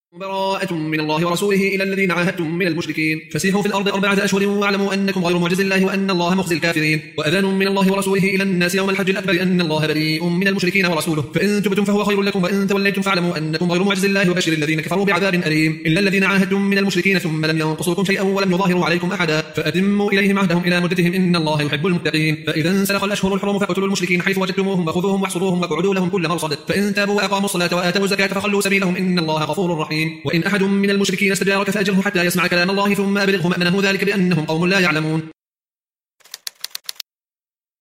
براءة من الله ورسوله إلى الذين عاهدتم من المشركين فسيحوا في الأرض 4 أشهر واعلموا أنكم غير معجز الله وأن الله مخزي الكافرين. وأذان من الله ورسوله إلى الناس يوم الحج الأكبر أن الله بريء من المشركين ورسوله فإن تبتم فهو خير لكم وإن توليتم فاعلموا أنكم غير معجز الله وبشر الذين كفروا بعذاب أليم. إلا الذين عاهدتم من المشركين ثم لم ينقصوكم شيئا ولم يظاهروا عليكم أحدا فأتموا إليهم عهدهم إلى مدتهم إن الله يحب المتقين. فإذا انسلخ الأشهر الحرم فاقتلوا المشركين حيث وجدتموهم وخذوهم واحصروهم واقعدوا لهم كل مرصد فإن تابوا وأقاموا الصلاة وآتوا الزكاة فخلوا سبيلهم إن الله غفور رحيم. وإن أحد من المشركين استجارك فأجره حتى يسمع كلام الله ثم أبلغه مأمنه ذلك بأنهم قوم لا يعلمون.